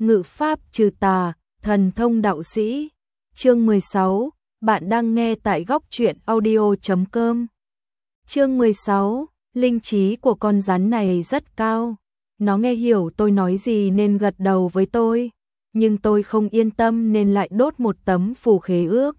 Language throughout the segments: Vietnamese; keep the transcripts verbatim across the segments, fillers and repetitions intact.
ngự pháp trừ tà, thần thông đạo sĩ. Chương mười sáu, bạn đang nghe tại góc truyện audio chấm com. Chương mười sáu, linh trí của con rắn này rất cao. Nó nghe hiểu tôi nói gì nên gật đầu với tôi, nhưng tôi không yên tâm nên lại đốt một tấm phù khế ước.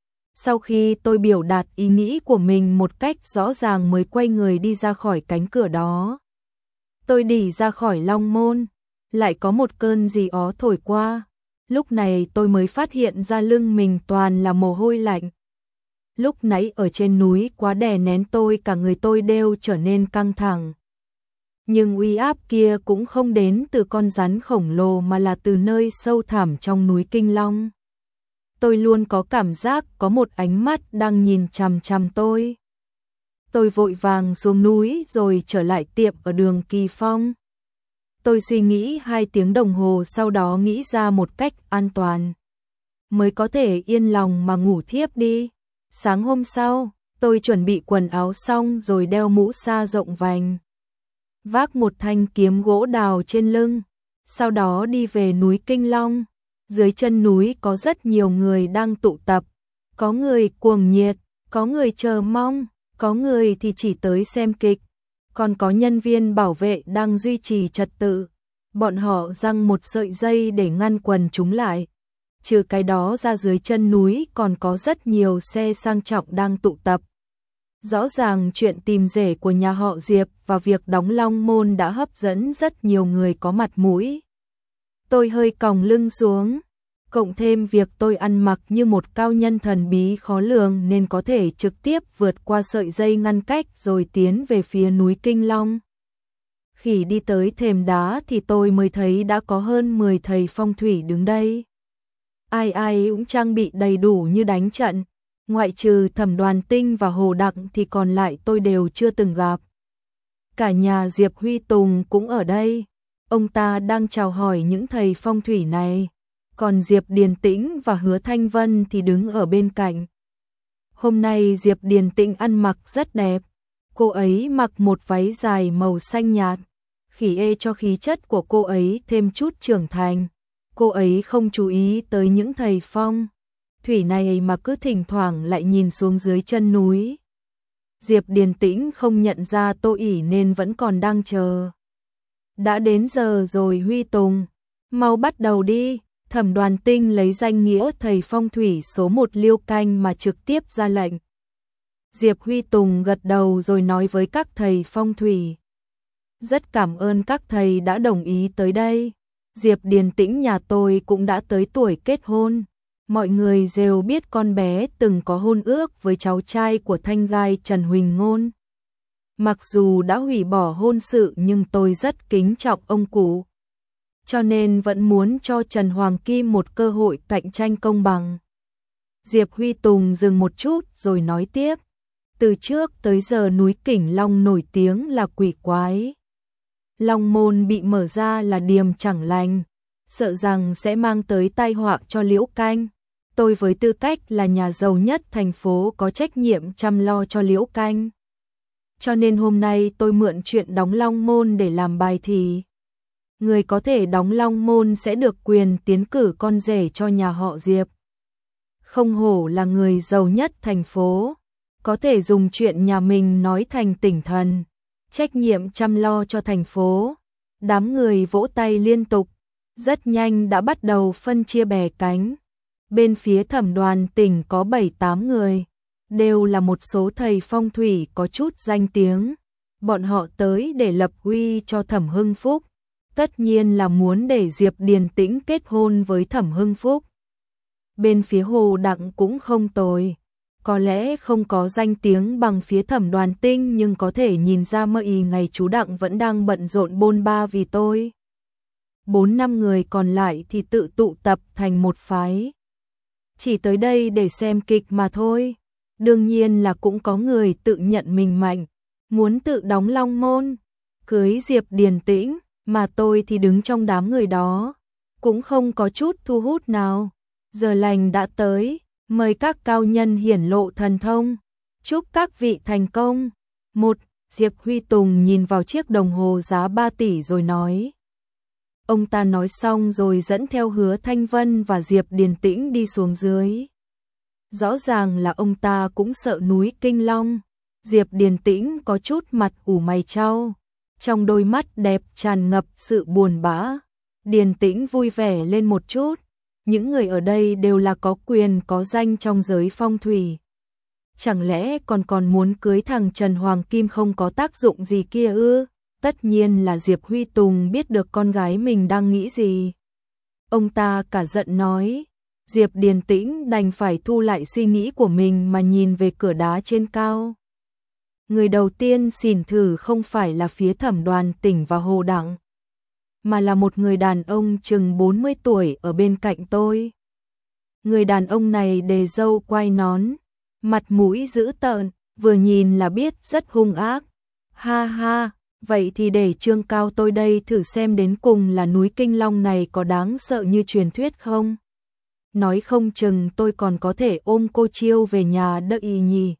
Sau khi tôi biểu đạt ý nghĩ của mình một cách rõ ràng mới quay người đi ra khỏi cánh cửa đó. Tôi đi ra khỏi Long Môn, lại có một cơn gió ó thổi qua. Lúc này tôi mới phát hiện ra lưng mình toàn là mồ hôi lạnh. Lúc nãy ở trên núi quá đè nén tôi, cả người tôi đều trở nên căng thẳng. Nhưng uy áp kia cũng không đến từ con rắn khổng lồ mà là từ nơi sâu thẳm trong núi Kinh Long. Tôi luôn có cảm giác có một ánh mắt đang nhìn chằm chằm tôi. Tôi vội vàng xuống núi rồi trở lại tiệm ở đường Kỳ Phong. Tôi suy nghĩ hai tiếng đồng hồ, sau đó nghĩ ra một cách an toàn mới có thể yên lòng mà ngủ thiếp đi. Sáng hôm sau, tôi chuẩn bị quần áo xong rồi đeo mũ sa rộng vành, vác một thanh kiếm gỗ đào trên lưng, sau đó đi về núi Kinh Long. Dưới chân núi có rất nhiều người đang tụ tập, có người cuồng nhiệt, có người chờ mong, có người thì chỉ tới xem kịch, còn có nhân viên bảo vệ đang duy trì trật tự. Bọn họ giăng một sợi dây để ngăn quần chúng lại. Trừ cái đó ra, dưới chân núi còn có rất nhiều xe sang trọng đang tụ tập. Rõ ràng chuyện tìm rể của nhà họ Diệp và việc đóng Long Môn đã hấp dẫn rất nhiều người có mặt mũi. Tôi hơi còng lưng xuống, cộng thêm việc tôi ăn mặc như một cao nhân thần bí khó lường nên có thể trực tiếp vượt qua sợi dây ngăn cách rồi tiến về phía núi Kinh Long. Khi đi tới thềm đá thì tôi mới thấy đã có hơn mười thầy phong thủy đứng đây. Ai ai cũng trang bị đầy đủ như đánh trận, ngoại trừ Thẩm Đoàn Tinh và Hồ Đặng thì còn lại tôi đều chưa từng gặp. Cả nhà Diệp Huy Tùng cũng ở đây, ông ta đang chào hỏi những thầy phong thủy này, còn Diệp Điền Tĩnh và Hứa Thanh Vân thì đứng ở bên cạnh. Hôm nay Diệp Điền Tĩnh ăn mặc rất đẹp, cô ấy mặc một váy dài màu xanh nhạt, khỉ ê cho khí chất của cô ấy thêm chút trưởng thành. Cô ấy không chú ý tới những thầy phong thủy này mà cứ thỉnh thoảng lại nhìn xuống dưới chân núi. Diệp Điền Tĩnh không nhận ra Tô ỉ nên vẫn còn đang chờ. Đã đến giờ rồi Huy Tùng, mau bắt đầu đi. Thẩm Đoàn Tinh lấy danh nghĩa thầy phong thủy số một Liêu Canh mà trực tiếp ra lệnh. Diệp Huy Tùng gật đầu rồi nói với các thầy phong thủy: rất cảm ơn các thầy đã đồng ý tới đây. Diệp Điền Tĩnh nhà tôi cũng đã tới tuổi kết hôn. Mọi người đều biết con bé từng có hôn ước với cháu trai của Thanh Gai Trần Huỳnh Ngôn. Mặc dù đã hủy bỏ hôn sự nhưng tôi rất kính trọng ông cụ, cho nên vẫn muốn cho Trần Hoàng Kim một cơ hội cạnh tranh công bằng. Diệp Huy Tùng dừng một chút rồi nói tiếp: từ trước tới giờ núi Kình Long nổi tiếng là quỷ quái. Long Môn bị mở ra là điềm chẳng lành, sợ rằng sẽ mang tới tai họa cho Liễu Canh. Tôi với tư cách là nhà giàu nhất thành phố có trách nhiệm chăm lo cho Liễu Canh. Cho nên hôm nay tôi mượn chuyện đóng Long Môn để làm bài thi. Người có thể đóng Long Môn sẽ được quyền tiến cử con rể cho nhà họ Diệp. Không hổ là người giàu nhất thành phố, có thể dùng chuyện nhà mình nói thành tỉnh thần, trách nhiệm chăm lo cho thành phố. Đám người vỗ tay liên tục, rất nhanh đã bắt đầu phân chia bè cánh. Bên phía Thẩm Đoàn Tỉnh có bảy tám người, đều là một số thầy phong thủy có chút danh tiếng. Bọn họ tới để lập uy cho Thẩm Hưng Phúc, tất nhiên là muốn để Diệp Điền Tĩnh kết hôn với Thẩm Hưng Phúc. Bên phía Hồ Đặng cũng không tồi, có lẽ không có danh tiếng bằng phía Thẩm Đoàn Tinh nhưng có thể nhìn ra mơ y ngày chú Đặng vẫn đang bận rộn bôn ba vì tôi. Bốn năm người còn lại thì tự tụ tập thành một phái, chỉ tới đây để xem kịch mà thôi. Đương nhiên là cũng có người tự nhận mình mạnh, muốn tự đóng Long Môn, cưới Diệp Điền Tĩnh, mà tôi thì đứng trong đám người đó, cũng không có chút thu hút nào. Giờ lành đã tới, mời các cao nhân hiển lộ thần thông, chúc các vị thành công. Một, Diệp Huy Tùng nhìn vào chiếc đồng hồ giá ba tỷ rồi nói: Ông ta nói xong rồi dẫn theo Hứa Thanh Vân và Diệp Điền Tĩnh đi xuống dưới. Rõ ràng là ông ta cũng sợ núi Kinh Long. Diệp Điền Tĩnh có chút mặt ủ mày chau, trong đôi mắt đẹp tràn ngập sự buồn bã. Điền Tĩnh vui vẻ lên một chút, những người ở đây đều là có quyền có danh trong giới phong thủy. Chẳng lẽ còn còn muốn cưới thằng Trần Hoàng Kim không có tác dụng gì kia ư? Tất nhiên là Diệp Huy Tùng biết được con gái mình đang nghĩ gì. Ông ta cả giận nói, Diệp Điền Tĩnh đành phải thu lại suy nghĩ của mình mà nhìn về cửa đá trên cao. Người đầu tiên xỉn thử không phải là phía Thẩm Đoàn Tỉnh và Hồ Đặng, mà là một người đàn ông chừng bốn mươi tuổi ở bên cạnh tôi. Người đàn ông này đề râu quai nón, mặt mũi dữ tợn, vừa nhìn là biết rất hung ác. Ha ha, vậy thì để Trương Cao tôi đây thử xem đến cùng là núi Kinh Long này có đáng sợ như truyền thuyết không? Nói không chừng tôi còn có thể ôm cô Chiêu về nhà đợi nhỉ.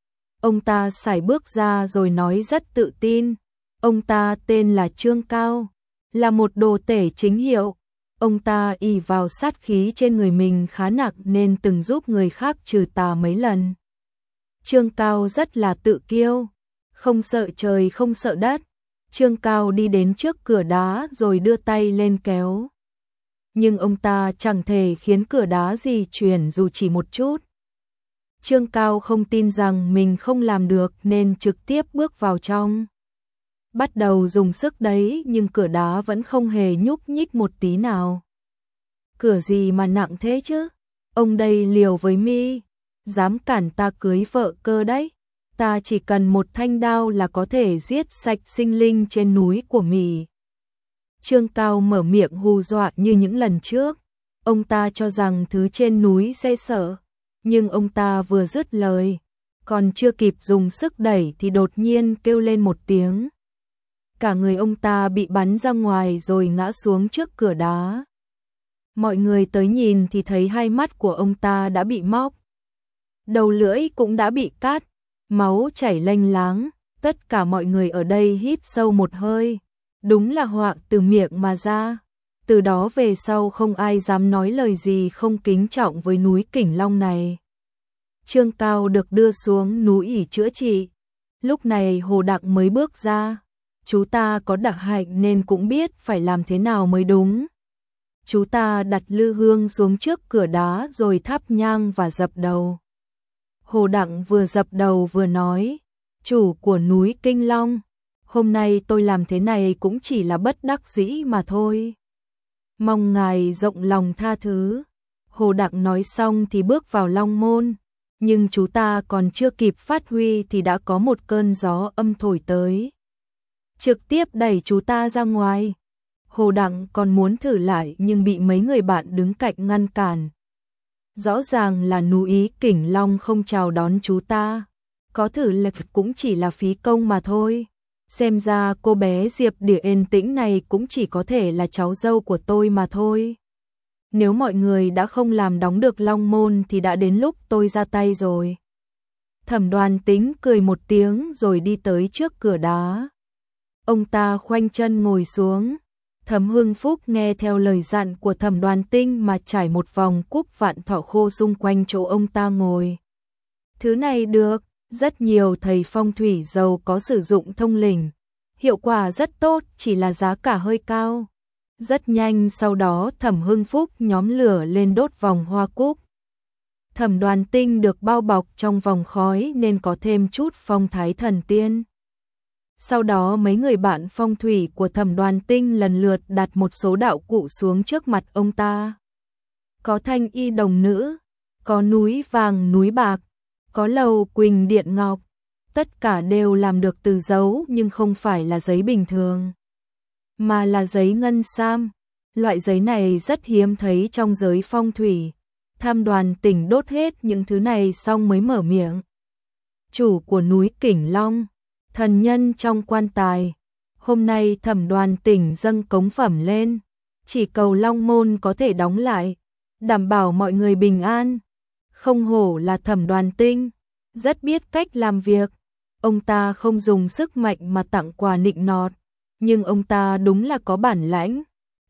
Ông ta sải bước ra rồi nói rất tự tin. Ông ta tên là Trương Cao, là một đồ tể chính hiệu. Ông ta ỷ vào sát khí trên người mình khá nặng nên từng giúp người khác trừ tà mấy lần. Trương Cao rất là tự kiêu, không sợ trời không sợ đất. Trương Cao đi đến trước cửa đá rồi đưa tay lên kéo. Nhưng ông ta chẳng thể khiến cửa đá di chuyển dù chỉ một chút. Trương Cao không tin rằng mình không làm được nên trực tiếp bước vào trong. Bắt đầu dùng sức đấy nhưng cửa đá vẫn không hề nhúc nhích một tí nào. Cửa gì mà nặng thế chứ? Ông đây liều với mi, dám cản ta cưới vợ cơ đấy. Ta chỉ cần một thanh đao là có thể giết sạch sinh linh trên núi của mì. Trương Cao mở miệng hù dọa như những lần trước. Ông ta cho rằng thứ trên núi sẽ sợ. Nhưng ông ta vừa dứt lời, còn chưa kịp dùng sức đẩy thì đột nhiên kêu lên một tiếng. Cả người ông ta bị bắn ra ngoài rồi ngã xuống trước cửa đá. Mọi người tới nhìn thì thấy hai mắt của ông ta đã bị móc. Đầu lưỡi cũng đã bị cắt, máu chảy lênh láng. Tất cả mọi người ở đây hít sâu một hơi. Đúng là họa từ miệng mà ra. Từ đó về sau không ai dám nói lời gì không kính trọng với núi Kinh Long này. Trương Cao được đưa xuống núi ỉ chữa trị. Lúc này Hồ Đặng mới bước ra. Chú ta có đặc hạnh nên cũng biết phải làm thế nào mới đúng. Chú ta đặt lư hương xuống trước cửa đá rồi thắp nhang và dập đầu. Hồ Đặng vừa dập đầu vừa nói, chủ của núi Kinh Long, hôm nay tôi làm thế này cũng chỉ là bất đắc dĩ mà thôi. Mong ngài rộng lòng tha thứ. Hồ Đặng nói xong thì bước vào Long Môn, nhưng chú ta còn chưa kịp phát huy thì đã có một cơn gió âm thổi tới. Trực tiếp đẩy chú ta ra ngoài. Hồ Đặng còn muốn thử lại nhưng bị mấy người bạn đứng cạnh ngăn cản. Rõ ràng là núi Kinh Long không chào đón chú ta. Có thử lực cũng chỉ là phí công mà thôi. Xem ra cô bé Diệp Điền Tĩnh này cũng chỉ có thể là cháu dâu của tôi mà thôi. Nếu mọi người đã không làm đóng được Long Môn thì đã đến lúc tôi ra tay rồi. Thẩm Đoàn Tĩnh cười một tiếng rồi đi tới trước cửa đá. Ông ta khoanh chân ngồi xuống. Thẩm Hưng Phúc nghe theo lời dặn của Thẩm Đoàn Tĩnh mà trải một vòng cúc vạn thọ khô xung quanh chỗ ông ta ngồi. Thứ này được, rất nhiều thầy phong thủy giàu có sử dụng thông linh. Hiệu quả rất tốt, chỉ là giá cả hơi cao. Rất nhanh sau đó Thẩm Hưng Phúc nhóm lửa lên đốt vòng hoa cúc. Thẩm Đoàn Tĩnh được bao bọc trong vòng khói nên có thêm chút phong thái thần tiên. Sau đó mấy người bạn phong thủy của Thẩm Đoàn Tĩnh lần lượt đặt một số đạo cụ xuống trước mặt ông ta. Có thanh y đồng nữ, có núi vàng núi bạc, có lầu quỳnh điện ngọc. Tất cả đều làm được từ dấu nhưng không phải là giấy bình thường, mà là giấy ngân sam. Loại giấy này rất hiếm thấy trong giới phong thủy. Thẩm Đoàn Tĩnh đốt hết những thứ này xong mới mở miệng. Chủ của núi Kinh Long, thần nhân trong quan tài, hôm nay Thẩm Đoàn Tĩnh dâng cống phẩm lên, chỉ cầu Long Môn có thể đóng lại, đảm bảo mọi người bình an. Không hổ là Thẩm Đoàn Tĩnh, rất biết cách làm việc. Ông ta không dùng sức mạnh mà tặng quà nịnh nọt, nhưng ông ta đúng là có bản lãnh.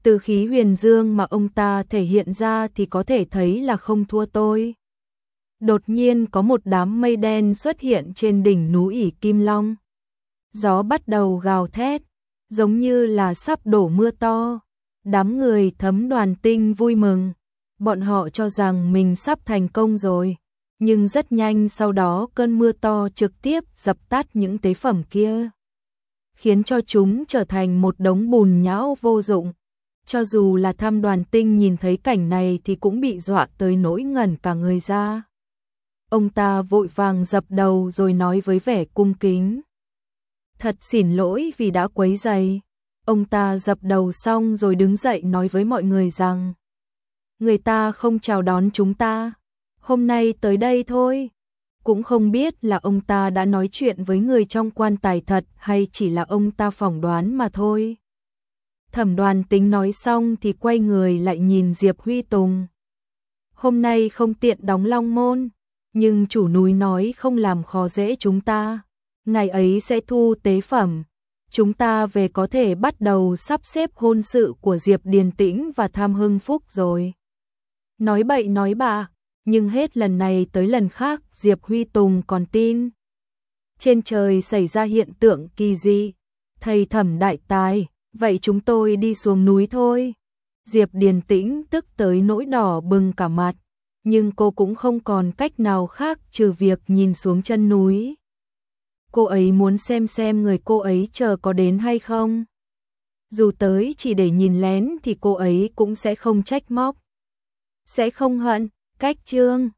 Từ khí huyền dương mà ông ta thể hiện ra thì có thể thấy là không thua tôi. Đột nhiên có một đám mây đen xuất hiện trên đỉnh núi ỉ Kim Long. Gió bắt đầu gào thét, giống như là sắp đổ mưa to. Đám người Thấm Đoàn Tinh vui mừng, bọn họ cho rằng mình sắp thành công rồi. Nhưng rất nhanh sau đó cơn mưa to trực tiếp dập tắt những tế phẩm kia, khiến cho chúng trở thành một đống bùn nhão vô dụng. Cho dù là Tham Đoàn Tinh nhìn thấy cảnh này thì cũng bị dọa tới nỗi ngẩn cả người ra. Ông ta vội vàng dập đầu rồi nói với vẻ cung kính: Thật xỉn lỗi vì đã quấy rầy. Ông ta dập đầu xong rồi đứng dậy nói với mọi người rằng người ta không chào đón chúng ta, hôm nay tới đây thôi. Cũng không biết là ông ta đã nói chuyện với người trong quan tài thật hay chỉ là ông ta phỏng đoán mà thôi. Thẩm Đoàn Tính nói xong thì quay người lại nhìn Diệp Huy Tùng. Hôm nay không tiện đóng long môn, nhưng chủ núi nói không làm khó dễ chúng ta. Ngày ấy sẽ thu tế phẩm. Chúng ta về có thể bắt đầu sắp xếp hôn sự của Diệp Điền Tĩnh và Tham Hưng Phúc rồi. Nói bậy nói bạ, nhưng hết lần này tới lần khác Diệp Huy Tùng còn tin. Trên trời xảy ra hiện tượng kỳ dị. Thầy Thẩm đại tài, vậy chúng tôi đi xuống núi thôi. Diệp Điền Tĩnh tức tới nỗi đỏ bừng cả mặt, nhưng cô cũng không còn cách nào khác trừ việc nhìn xuống chân núi. Cô ấy muốn xem xem người cô ấy chờ có đến hay không. Dù tới chỉ để nhìn lén thì cô ấy cũng sẽ không trách móc, sẽ không hận. Cách chương